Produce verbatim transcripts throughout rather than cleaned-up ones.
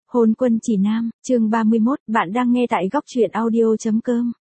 Hôn quân chỉ nam, chương ba mươi mốt, bạn đang nghe tại góc truyện audio chấm com.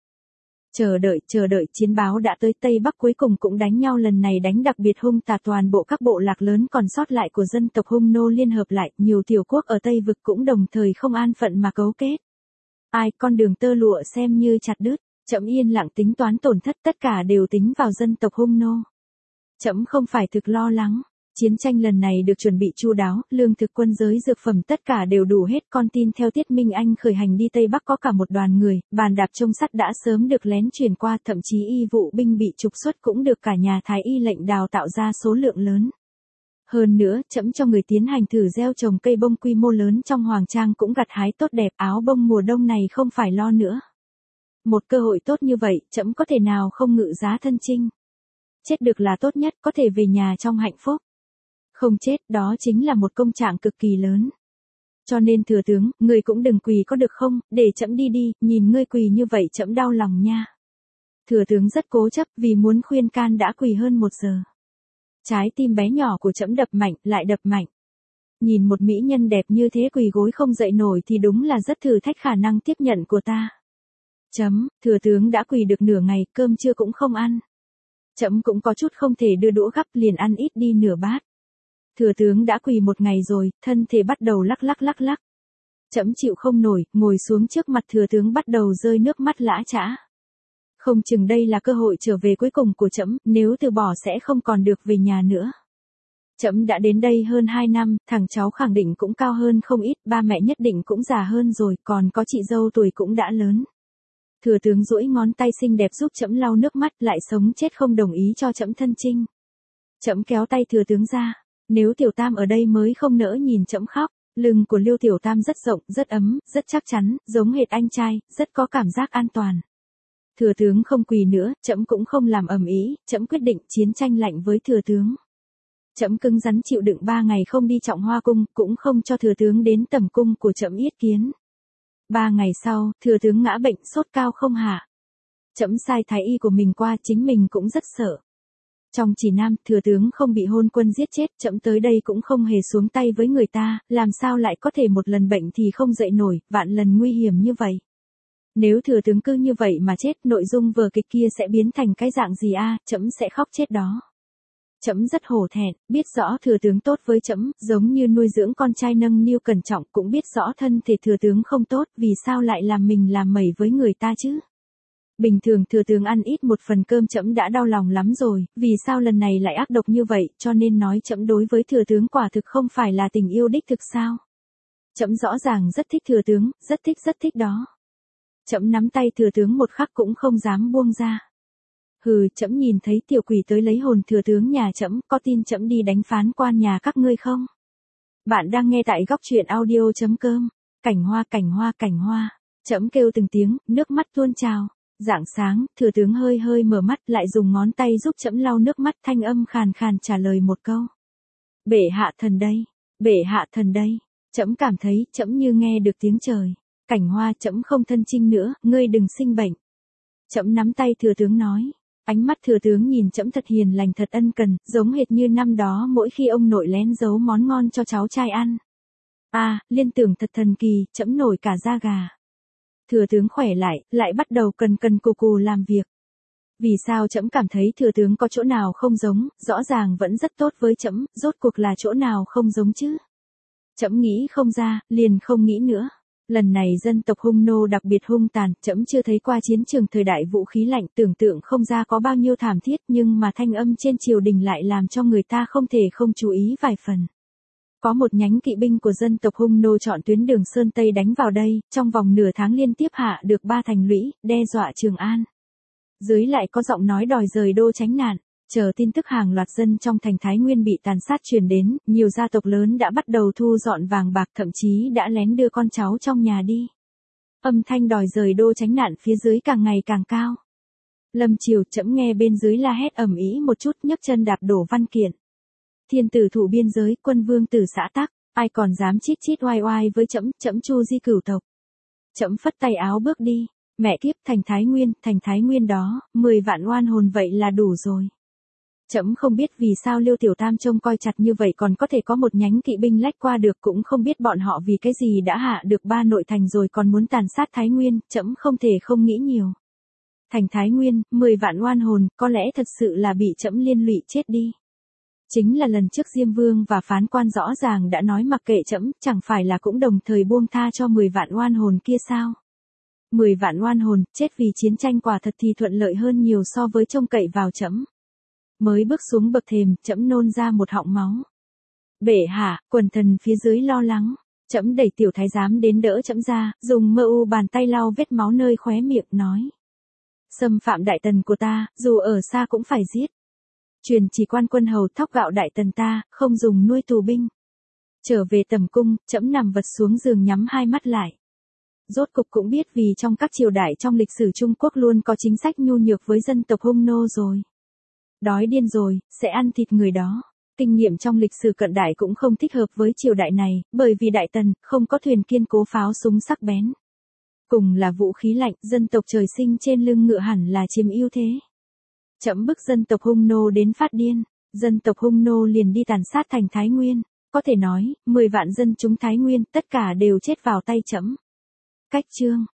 Chờ đợi, chờ đợi, chiến báo đã tới. Tây Bắc cuối cùng cũng đánh nhau, lần này đánh đặc biệt hung tà, toàn bộ các bộ lạc lớn còn sót lại của dân tộc Hung nô liên hợp lại, nhiều tiểu quốc ở Tây vực cũng đồng thời không an phận mà cấu kết. Ai, con đường tơ lụa xem như chặt đứt, trẫm yên lặng tính toán tổn thất, tất cả đều tính vào dân tộc Hung nô. Trẫm không phải thực lo lắng. Chiến tranh lần này được chuẩn bị chu đáo, lương thực, quân giới, dược phẩm tất cả đều đủ hết. Con tin theo Tiết Minh Anh khởi hành đi Tây Bắc có cả một đoàn người, bàn đạp trông sắt đã sớm được lén truyền qua, thậm chí y vụ binh bị trục xuất cũng được cả nhà Thái y lệnh đào tạo ra số lượng lớn. Hơn nữa, trẫm cho người tiến hành thử gieo trồng cây bông quy mô lớn trong Hoàng Trang cũng gặt hái tốt đẹp, áo bông mùa đông này không phải lo nữa. Một cơ hội tốt như vậy, trẫm có thể nào không ngự giá thân chinh. Chết được là tốt nhất, có thể về nhà trong hạnh phúc. Không chết, đó chính là một công trạng cực kỳ lớn. Cho nên thừa tướng, ngươi cũng đừng quỳ có được không, để trẫm đi đi, nhìn ngươi quỳ như vậy trẫm đau lòng nha. Thừa tướng rất cố chấp, vì muốn khuyên can đã quỳ hơn một giờ. Trái tim bé nhỏ của trẫm đập mạnh, lại đập mạnh. Nhìn một mỹ nhân đẹp như thế quỳ gối không dậy nổi thì đúng là rất thử thách khả năng tiếp nhận của ta. Chấm, thừa tướng đã quỳ được nửa ngày, cơm trưa cũng không ăn. Trẫm cũng có chút không thể đưa đũa gắp, liền ăn ít đi nửa bát. Thừa tướng đã quỳ một ngày rồi, thân thể bắt đầu lắc lắc lắc lắc. Trẫm chịu không nổi, ngồi xuống trước mặt thừa tướng bắt đầu rơi nước mắt lã chã. Không chừng đây là cơ hội trở về cuối cùng của trẫm, nếu từ bỏ sẽ không còn được về nhà nữa. Trẫm đã đến đây hơn hai năm, thằng cháu khẳng định cũng cao hơn không ít, ba mẹ nhất định cũng già hơn rồi, còn có chị dâu tuổi cũng đã lớn. Thừa tướng duỗi ngón tay xinh đẹp giúp trẫm lau nước mắt, lại sống chết không đồng ý cho trẫm thân chinh. Trẫm kéo tay thừa tướng ra. Nếu Tiểu Tam ở đây mới không nỡ nhìn trẫm khóc. Lưng của Liêu Tiểu Tam rất rộng, rất ấm, rất chắc chắn, giống hệt anh trai, rất có cảm giác an toàn. Thừa tướng không quỳ nữa, trẫm cũng không làm ầm ĩ, trẫm quyết định chiến tranh lạnh với thừa tướng. Trẫm cứng rắn chịu đựng ba ngày không đi Trọng Hoa cung, cũng không cho thừa tướng đến tẩm cung của trẫm yết kiến. Ba ngày sau, thừa tướng ngã bệnh, sốt cao không hạ. Trẫm sai thái y của mình qua, chính mình cũng rất sợ. Trong chỉ nam, thừa tướng không bị hôn quân giết chết, trẫm tới đây cũng không hề xuống tay với người ta, làm sao lại có thể một lần bệnh thì không dậy nổi, vạn lần nguy hiểm như vậy. Nếu thừa tướng cứ như vậy mà chết, nội dung vở kịch kia sẽ biến thành cái dạng gì a, à, trẫm sẽ khóc chết đó. Trẫm rất hổ thẹn, biết rõ thừa tướng tốt với trẫm, giống như nuôi dưỡng con trai nâng niu cẩn trọng, cũng biết rõ thân thể thừa tướng không tốt, vì sao lại làm mình làm mẩy với người ta chứ? Bình thường thừa tướng ăn ít một phần cơm trẫm đã đau lòng lắm rồi, vì sao lần này lại ác độc như vậy, cho nên nói trẫm đối với thừa tướng quả thực không phải là tình yêu đích thực sao. Trẫm rõ ràng rất thích thừa tướng, rất thích rất thích đó. Trẫm nắm tay thừa tướng một khắc cũng không dám buông ra. Hừ, trẫm nhìn thấy tiểu quỷ tới lấy hồn thừa tướng nhà trẫm, có tin trẫm đi đánh phán quan nhà các ngươi không? Bạn đang nghe tại góc truyện audio chấm com. Cảnh hoa, cảnh hoa, cảnh hoa. Trẫm kêu từng tiếng, nước mắt tuôn trào. Rạng sáng, thừa tướng hơi hơi mở mắt, lại dùng ngón tay giúp trẫm lau nước mắt, thanh âm khàn khàn trả lời một câu. Bệ hạ thần đây, bệ hạ thần đây. Trẫm cảm thấy, trẫm như nghe được tiếng trời. Cảnh hoa, trẫm không thân chinh nữa, ngươi đừng sinh bệnh. Trẫm nắm tay thừa tướng nói. Ánh mắt thừa tướng nhìn trẫm thật hiền lành, thật ân cần, giống hệt như năm đó mỗi khi ông nội lén giấu món ngon cho cháu trai ăn. À, liên tưởng thật thần kỳ, trẫm nổi cả da gà. Thừa tướng khỏe lại, lại bắt đầu cần cần cù cù làm việc. Vì sao trẫm cảm thấy thừa tướng có chỗ nào không giống, rõ ràng vẫn rất tốt với trẫm, rốt cuộc là chỗ nào không giống chứ? Trẫm nghĩ không ra, liền không nghĩ nữa. Lần này dân tộc Hung nô đặc biệt hung tàn, trẫm chưa thấy qua chiến trường thời đại vũ khí lạnh, tưởng tượng không ra có bao nhiêu thảm thiết, nhưng mà thanh âm trên triều đình lại làm cho người ta không thể không chú ý vài phần. Có một nhánh kỵ binh của dân tộc Hung nô chọn tuyến đường Sơn Tây đánh vào đây, trong vòng nửa tháng liên tiếp hạ được ba thành lũy, đe dọa Trường An. Dưới lại có giọng nói đòi rời đô tránh nạn, chờ tin tức hàng loạt dân trong thành Thái Nguyên bị tàn sát truyền đến, nhiều gia tộc lớn đã bắt đầu thu dọn vàng bạc, thậm chí đã lén đưa con cháu trong nhà đi. Âm thanh đòi rời đô tránh nạn phía dưới càng ngày càng cao. Lâm triều, trẫm nghe bên dưới la hét ầm ĩ một chút, nhấc chân đạp đổ văn kiện. Thiên tử thủ biên giới, quân vương tử xã tắc, ai còn dám chít chít oai oai với trẫm, trẫm Chu Di cửu tộc. Trẫm phất tay áo bước đi, mẹ kiếp, thành Thái Nguyên, thành Thái Nguyên đó, mười vạn oan hồn vậy là đủ rồi. Trẫm không biết vì sao Liêu Tiểu Tam trông coi chặt như vậy còn có thể có một nhánh kỵ binh lách qua được, cũng không biết bọn họ vì cái gì đã hạ được ba nội thành rồi còn muốn tàn sát Thái Nguyên, trẫm không thể không nghĩ nhiều. Thành Thái Nguyên, mười vạn oan hồn, có lẽ thật sự là bị trẫm liên lụy chết đi. Chính là lần trước Diêm Vương và phán quan rõ ràng đã nói mặc kệ trẫm, chẳng phải là cũng đồng thời buông tha cho mười vạn oan hồn kia sao? mười vạn oan hồn, chết vì chiến tranh quả thật thì thuận lợi hơn nhiều so với trông cậy vào trẫm. Mới bước xuống bậc thềm, trẫm nôn ra một họng máu. Bệ hạ, quần thần phía dưới lo lắng, trẫm đẩy tiểu thái giám đến đỡ trẫm ra, dùng mơ u bàn tay lau vết máu nơi khóe miệng nói. Xâm phạm đại tần của ta, dù ở xa cũng phải giết. Truyền chỉ quan quân hầu thóc gạo đại tần ta, không dùng nuôi tù binh. Trở về tầm cung, trẫm nằm vật xuống giường nhắm hai mắt lại. Rốt cục cũng biết vì trong các triều đại trong lịch sử Trung Quốc luôn có chính sách nhu nhược với dân tộc hung nô rồi. Đói điên rồi, sẽ ăn thịt người đó. Kinh nghiệm trong lịch sử cận đại cũng không thích hợp với triều đại này, bởi vì đại tần không có thuyền kiên cố pháo súng sắc bén. Cùng là vũ khí lạnh, dân tộc trời sinh trên lưng ngựa hẳn là chiếm ưu thế. Trẫm bức dân tộc hung nô đến phát điên, dân tộc hung nô liền đi tàn sát thành Thái Nguyên, có thể nói, mười vạn dân chúng Thái Nguyên tất cả đều chết vào tay trẫm. Cách chương